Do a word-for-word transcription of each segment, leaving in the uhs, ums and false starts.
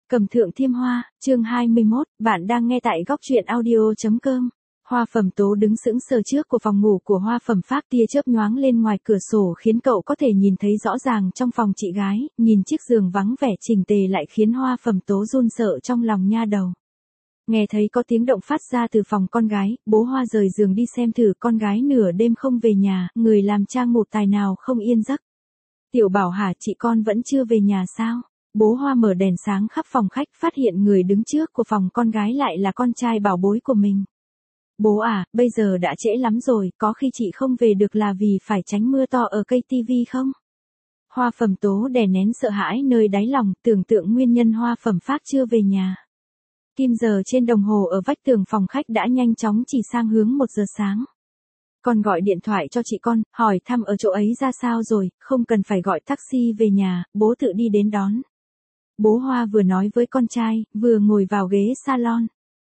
Cầm thượng thiêm hoa, chương hai mươi mốt, bạn đang nghe tại góc truyện audio.com. Hoa Phẩm Tố đứng sững sờ trước của phòng ngủ của Hoa Phẩm Phác, tia chớp nhoáng lên ngoài cửa sổ khiến cậu có thể nhìn thấy rõ ràng trong phòng chị gái, nhìn chiếc giường vắng vẻ chỉnh tề lại khiến Hoa Phẩm Tố run sợ trong lòng nha đầu. Nghe thấy có tiếng động phát ra từ phòng con gái, bố Hoa rời giường đi xem thử con gái nửa đêm không về nhà, người làm cha ngủ tài nào không yên giấc. Tiểu Bảo hả, chị con vẫn chưa về nhà sao? Bố Hoa mở đèn sáng khắp phòng khách, phát hiện người đứng trước của phòng con gái lại là con trai bảo bối của mình. Bố à, bây giờ đã trễ lắm rồi, có khi chị không về được là vì phải tránh mưa to ở cây tivi không? Hoa Phẩm Tố đè nén sợ hãi nơi đáy lòng, tưởng tượng nguyên nhân Hoa Phẩm Phác chưa về nhà. Kim giờ trên đồng hồ ở vách tường phòng khách đã nhanh chóng chỉ sang hướng một giờ sáng. Con gọi điện thoại cho chị con, hỏi thăm ở chỗ ấy ra sao rồi, không cần phải gọi taxi về nhà, bố tự đi đến đón. Bố Hoa vừa nói với con trai, vừa ngồi vào ghế salon.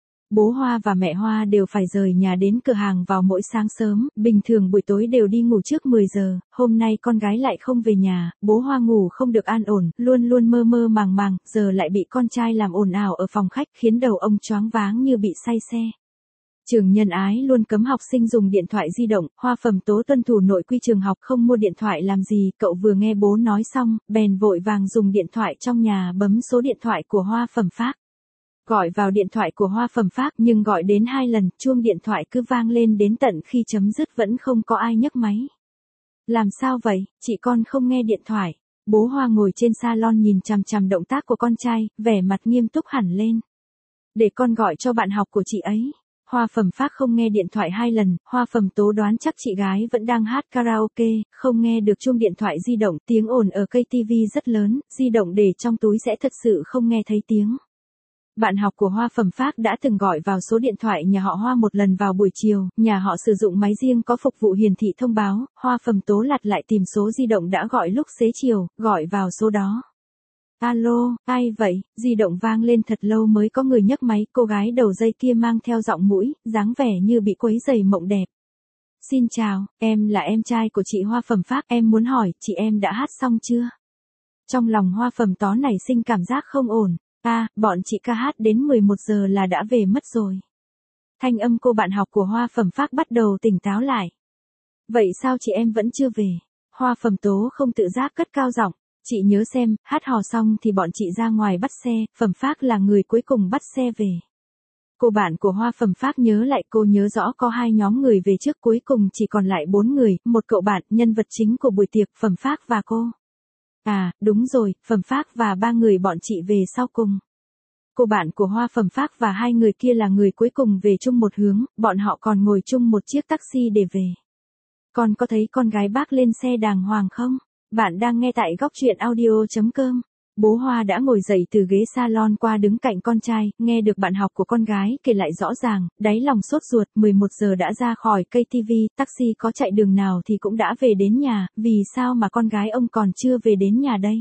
Bố Hoa và mẹ Hoa đều phải rời nhà đến cửa hàng vào mỗi sáng sớm, bình thường buổi tối đều đi ngủ trước mười giờ, hôm nay con gái lại không về nhà, bố Hoa ngủ không được an ổn, luôn luôn mơ mơ màng màng, giờ lại bị con trai làm ồn ào ở phòng khách khiến đầu ông choáng váng như bị say xe. Trường Nhân Ái luôn cấm học sinh dùng điện thoại di động, Hoa Phẩm Tố tuân thủ nội quy trường học không mua điện thoại làm gì, cậu vừa nghe bố nói xong, bèn vội vàng dùng điện thoại trong nhà bấm số điện thoại của Hoa Phẩm Phác. Gọi vào điện thoại của Hoa Phẩm Phác nhưng gọi đến hai lần, chuông điện thoại cứ vang lên đến tận khi chấm dứt vẫn không có ai nhấc máy. Làm sao vậy, chị con không nghe điện thoại? Bố Hoa ngồi trên salon nhìn chằm chằm động tác của con trai, vẻ mặt nghiêm túc hẳn lên. Để con gọi cho bạn học của chị ấy. Hoa Phẩm Phác không nghe điện thoại hai lần, Hoa Phẩm Tố đoán chắc chị gái vẫn đang hát karaoke, không nghe được chuông điện thoại di động, tiếng ồn ở cây tivi rất lớn, di động để trong túi sẽ thật sự không nghe thấy tiếng. Bạn học của Hoa Phẩm Phác đã từng gọi vào số điện thoại nhà họ Hoa một lần vào buổi chiều, nhà họ sử dụng máy riêng có phục vụ hiển thị thông báo, Hoa Phẩm Tố lật lại tìm số di động đã gọi lúc xế chiều, gọi vào số đó. Alo, ai vậy? Di động vang lên thật lâu mới có người nhấc máy, cô gái đầu dây kia mang theo giọng mũi, dáng vẻ như bị quấy rầy mộng đẹp. Xin chào, em là em trai của chị Hoa Phẩm Phác, em muốn hỏi, chị em đã hát xong chưa? Trong lòng Hoa Phẩm Tố nảy sinh cảm giác không ổn. À, bọn chị ca hát đến mười một giờ là đã về mất rồi. Thanh âm cô bạn học của Hoa Phẩm Phác bắt đầu tỉnh táo lại. Vậy sao chị em vẫn chưa về? Hoa Phẩm Tố không tự giác cất cao giọng. Chị nhớ xem, hát hò xong thì bọn chị ra ngoài bắt xe, Phẩm Phác là người cuối cùng bắt xe về. Cô bạn của Hoa Phẩm Phác nhớ lại, cô nhớ rõ có hai nhóm người về trước, cuối cùng chỉ còn lại bốn người, một cậu bạn, nhân vật chính của buổi tiệc, Phẩm Phác và cô. À, đúng rồi, Phẩm Phác và ba người bọn chị về sau cùng. Cô bạn của Hoa Phẩm Phác và hai người kia là người cuối cùng về chung một hướng, bọn họ còn ngồi chung một chiếc taxi để về. Con có thấy con gái bác lên xe đàng hoàng không? Bạn đang nghe tại góc truyện audio.com. Bố Hoa đã ngồi dậy từ ghế salon qua đứng cạnh con trai, nghe được bạn học của con gái kể lại rõ ràng, đáy lòng sốt ruột, mười một giờ đã ra khỏi cây tivi, taxi có chạy đường nào thì cũng đã về đến nhà, vì sao mà con gái ông còn chưa về đến nhà đây?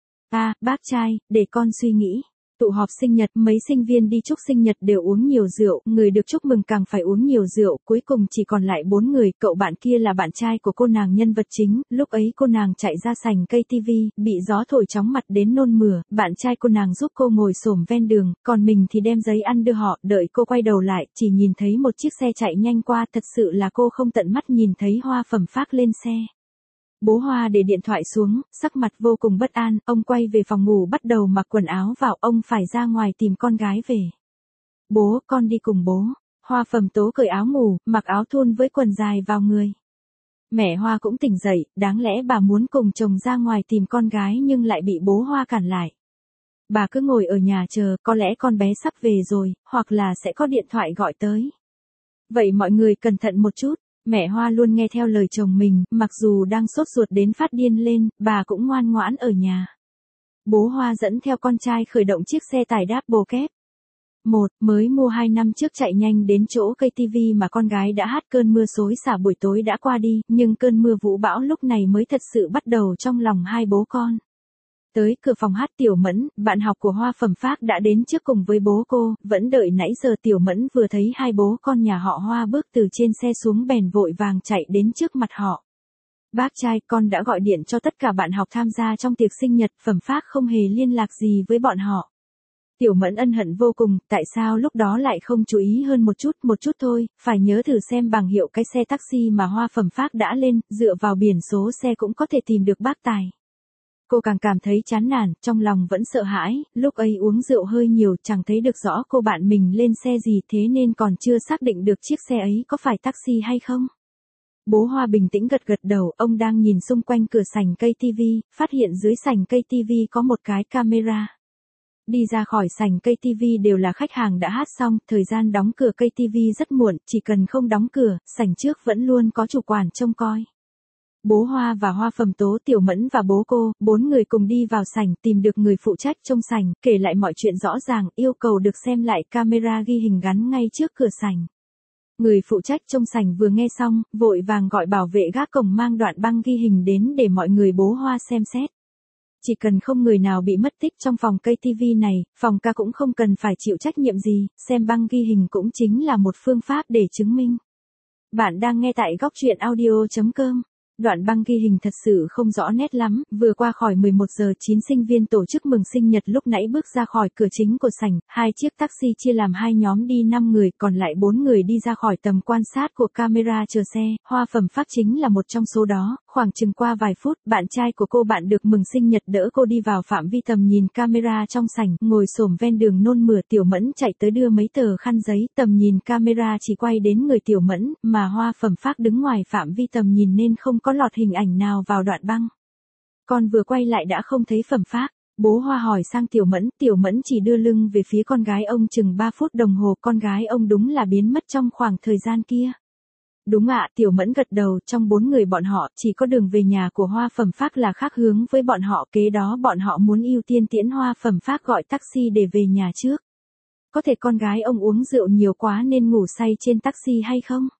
À, bác trai, để con suy nghĩ. Tụ họp sinh nhật, mấy sinh viên đi chúc sinh nhật đều uống nhiều rượu, người được chúc mừng càng phải uống nhiều rượu, cuối cùng chỉ còn lại bốn người, cậu bạn kia là bạn trai của cô nàng nhân vật chính, lúc ấy cô nàng chạy ra sảnh cây tivi, bị gió thổi chóng mặt đến nôn mửa, bạn trai cô nàng giúp cô ngồi xổm ven đường, còn mình thì đem giấy ăn đưa họ, đợi cô quay đầu lại, chỉ nhìn thấy một chiếc xe chạy nhanh qua, thật sự là cô không tận mắt nhìn thấy Hoa Phẩm Phác lên xe. Bố Hoa để điện thoại xuống, sắc mặt vô cùng bất an, ông quay về phòng ngủ bắt đầu mặc quần áo vào, ông phải ra ngoài tìm con gái về. Bố, con đi cùng bố. Hoa Phẩm Tố cởi áo ngủ, mặc áo thun với quần dài vào người. Mẹ Hoa cũng tỉnh dậy, đáng lẽ bà muốn cùng chồng ra ngoài tìm con gái nhưng lại bị bố Hoa cản lại. Bà cứ ngồi ở nhà chờ, có lẽ con bé sắp về rồi, hoặc là sẽ có điện thoại gọi tới. Vậy mọi người cẩn thận một chút. Mẹ Hoa luôn nghe theo lời chồng mình, mặc dù đang sốt ruột đến phát điên lên, bà cũng ngoan ngoãn ở nhà. Bố Hoa dẫn theo con trai khởi động chiếc xe tải double cab. Một, mới mua hai năm trước chạy nhanh đến chỗ cây tivi mà con gái đã hát, cơn mưa xối xả buổi tối đã qua đi, nhưng cơn mưa vũ bão lúc này mới thật sự bắt đầu trong lòng hai bố con. Tới cửa phòng hát, Tiểu Mẫn, bạn học của Hoa Phẩm Phác đã đến trước cùng với bố cô, vẫn đợi nãy giờ Tiểu Mẫn vừa thấy hai bố con nhà họ Hoa bước từ trên xe xuống bèn vội vàng chạy đến trước mặt họ. Bác trai, con đã gọi điện cho tất cả bạn học tham gia trong tiệc sinh nhật, Phẩm Phác không hề liên lạc gì với bọn họ. Tiểu Mẫn ân hận vô cùng, tại sao lúc đó lại không chú ý hơn một chút, một chút thôi, phải nhớ thử xem bảng hiệu cái xe taxi mà Hoa Phẩm Phác đã lên, dựa vào biển số xe cũng có thể tìm được bác tài. Cô càng cảm thấy chán nản, trong lòng vẫn sợ hãi, lúc ấy uống rượu hơi nhiều, chẳng thấy được rõ cô bạn mình lên xe gì thế nên còn chưa xác định được chiếc xe ấy có phải taxi hay không. Bố Hoa bình tĩnh gật gật đầu, ông đang nhìn xung quanh cửa sảnh cây tivi, phát hiện dưới sảnh cây tivi có một cái camera. Đi ra khỏi sảnh cây tivi đều là khách hàng đã hát xong, thời gian đóng cửa cây tivi rất muộn, chỉ cần không đóng cửa, sảnh trước vẫn luôn có chủ quản trông coi. Bố Hoa và Hoa Phẩm Tố, Tiểu Mẫn và bố cô, bốn người cùng đi vào sảnh, tìm được người phụ trách trong sảnh, kể lại mọi chuyện rõ ràng, yêu cầu được xem lại camera ghi hình gắn ngay trước cửa sảnh. Người phụ trách trong sảnh vừa nghe xong, vội vàng gọi bảo vệ gác cổng mang đoạn băng ghi hình đến để mọi người bố Hoa xem xét. Chỉ cần không người nào bị mất tích trong phòng cây tivi này, phòng ca cũng không cần phải chịu trách nhiệm gì, xem băng ghi hình cũng chính là một phương pháp để chứng minh. Bạn đang nghe tại góc truyện audio chấm com. Đoạn băng ghi hình thật sự không rõ nét lắm, vừa qua khỏi mười một giờ chín sinh viên tổ chức mừng sinh nhật lúc nãy bước ra khỏi cửa chính của sảnh, hai chiếc taxi chia làm hai nhóm đi năm người, còn lại bốn người đi ra khỏi tầm quan sát của camera chờ xe, Hoa Phẩm Phác chính là một trong số đó, khoảng chừng qua vài phút, bạn trai của cô bạn được mừng sinh nhật đỡ cô đi vào phạm vi tầm nhìn camera trong sảnh, ngồi xổm ven đường nôn mửa. Tiểu Mẫn chạy tới đưa mấy tờ khăn giấy, tầm nhìn camera chỉ quay đến người Tiểu Mẫn, mà Hoa Phẩm Phác đứng ngoài phạm vi tầm nhìn nên không có lọt hình ảnh nào vào đoạn băng. Con vừa quay lại đã không thấy Phẩm Phác. Bố Hoa hỏi sang Tiểu Mẫn, Tiểu Mẫn chỉ đưa lưng về phía con gái ông chừng ba phút đồng hồ, con gái ông đúng là biến mất trong khoảng thời gian kia. Đúng ạ, Tiểu Mẫn gật đầu, trong bốn người bọn họ, chỉ có đường về nhà của Hoa Phẩm Phác là khác hướng với bọn họ, kế đó bọn họ muốn ưu tiên tiễn Hoa Phẩm Phác gọi taxi để về nhà trước. Có thể con gái ông uống rượu nhiều quá nên ngủ say trên taxi hay không?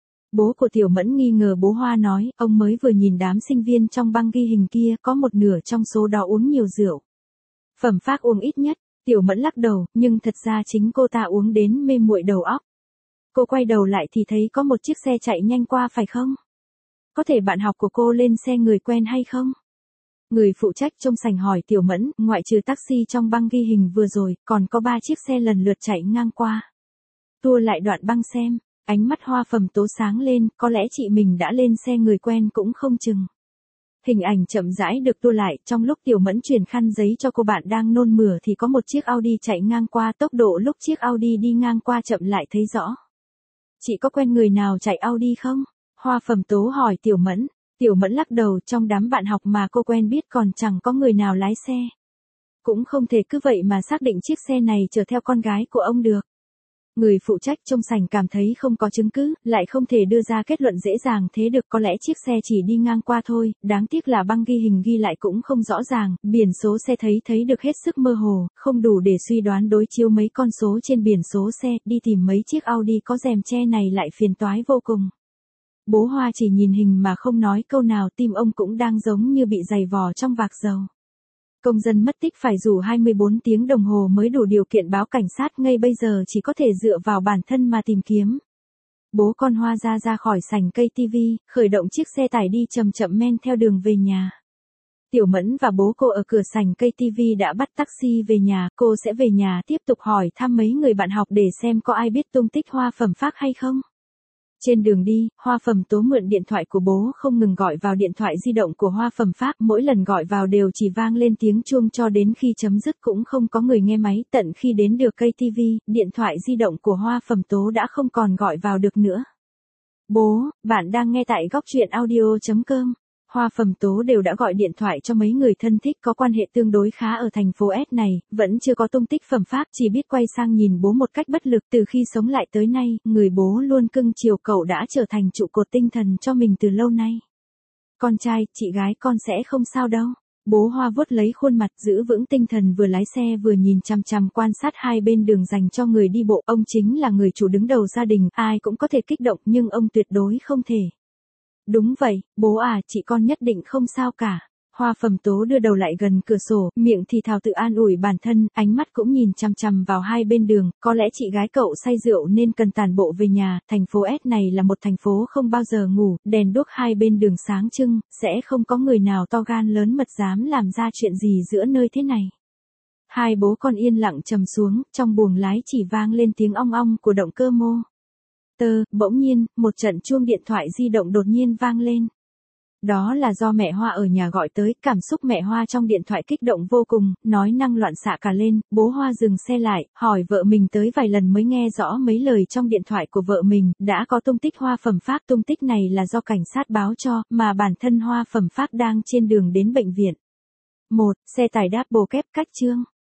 Bố của Tiểu Mẫn nghi ngờ. Bố Hoa nói, ông mới vừa nhìn đám sinh viên trong băng ghi hình kia, có một nửa trong số đó uống nhiều rượu. Phẩm Phác uống ít nhất. Tiểu Mẫn lắc đầu, nhưng thật ra chính cô ta uống đến mê muội đầu óc. Cô quay đầu lại thì thấy có một chiếc xe chạy nhanh qua phải không? Có thể bạn học của cô lên xe người quen hay không? Người phụ trách trong sảnh hỏi Tiểu Mẫn, ngoại trừ taxi trong băng ghi hình vừa rồi, còn có ba chiếc xe lần lượt chạy ngang qua. Tua lại đoạn băng xem, ánh mắt Hoa Phẩm Tố sáng lên, có lẽ chị mình đã lên xe người quen cũng không chừng. Hình ảnh chậm rãi được tua lại, trong lúc Tiểu Mẫn chuyển khăn giấy cho cô bạn đang nôn mửa thì có một chiếc Audi chạy ngang qua, tốc độ lúc chiếc Audi đi ngang qua chậm lại thấy rõ. Chị có quen người nào chạy Audi không? Hoa Phẩm Tố hỏi Tiểu Mẫn. Tiểu Mẫn lắc đầu, trong đám bạn học mà cô quen biết còn chẳng có người nào lái xe. Cũng không thể cứ vậy mà xác định chiếc xe này chở theo con gái của ông được. Người phụ trách trong sảnh cảm thấy không có chứng cứ, lại không thể đưa ra kết luận dễ dàng thế được, có lẽ chiếc xe chỉ đi ngang qua thôi, đáng tiếc là băng ghi hình ghi lại cũng không rõ ràng, biển số xe thấy thấy được hết sức mơ hồ, không đủ để suy đoán đối chiếu mấy con số trên biển số xe, đi tìm mấy chiếc Audi có rèm che này lại phiền toái vô cùng. Bố Hoa chỉ nhìn hình mà không nói câu nào, tim ông cũng đang giống như bị giày vò trong vạc dầu. Công dân mất tích phải rủ hai mươi bốn tiếng đồng hồ mới đủ điều kiện báo cảnh sát, ngay bây giờ chỉ có thể dựa vào bản thân mà tìm kiếm. Bố con Hoa ra ra khỏi sảnh cây tivi, khởi động chiếc xe tải đi chậm chậm men theo đường về nhà. Tiểu Mẫn và bố cô ở cửa sảnh cây tivi đã bắt taxi về nhà, cô sẽ về nhà tiếp tục hỏi thăm mấy người bạn học để xem có ai biết tung tích Hoa Phẩm Phác hay không. Trên đường đi, Hoa Phẩm Tố mượn điện thoại của bố không ngừng gọi vào điện thoại di động của Hoa Phẩm Phác, mỗi lần gọi vào đều chỉ vang lên tiếng chuông cho đến khi chấm dứt cũng không có người nghe máy, tận khi đến được cây tivi, điện thoại di động của Hoa Phẩm Tố đã không còn gọi vào được nữa. Bố, bạn đang nghe tại góc truyện audio chấm com. Hoa Phẩm Tố đều đã gọi điện thoại cho mấy người thân thích có quan hệ tương đối khá ở thành phố S này, vẫn chưa có tung tích Phẩm Phác, chỉ biết quay sang nhìn bố một cách bất lực. Từ khi sống lại tới nay, người bố luôn cưng chiều cậu đã trở thành trụ cột tinh thần cho mình từ lâu nay. Con trai, chị gái con sẽ không sao đâu. Bố Hoa vuốt lấy khuôn mặt giữ vững tinh thần, vừa lái xe vừa nhìn chằm chằm quan sát hai bên đường dành cho người đi bộ. Ông chính là người chủ đứng đầu gia đình, ai cũng có thể kích động nhưng ông tuyệt đối không thể. Đúng vậy, bố à, chị con nhất định không sao cả. Hoa Phẩm Tố đưa đầu lại gần cửa sổ, miệng thì thào tự an ủi bản thân, ánh mắt cũng nhìn chằm chằm vào hai bên đường, có lẽ chị gái cậu say rượu nên cần tản bộ về nhà, thành phố S này là một thành phố không bao giờ ngủ, đèn đuốc hai bên đường sáng trưng, sẽ không có người nào to gan lớn mật dám làm ra chuyện gì giữa nơi thế này. Hai bố con yên lặng trầm xuống, trong buồng lái chỉ vang lên tiếng ong ong của động cơ mô. Tơ, bỗng nhiên, một trận chuông điện thoại di động đột nhiên vang lên. Đó là do mẹ Hoa ở nhà gọi tới, cảm xúc mẹ Hoa trong điện thoại kích động vô cùng, nói năng loạn xạ cả lên, bố Hoa dừng xe lại, hỏi vợ mình tới vài lần mới nghe rõ mấy lời trong điện thoại của vợ mình, đã có tung tích Hoa Phẩm Phác, tung tích này là do cảnh sát báo cho, mà bản thân Hoa Phẩm Phác đang trên đường đến bệnh viện. một. Xe tải Double Cab cách Chương.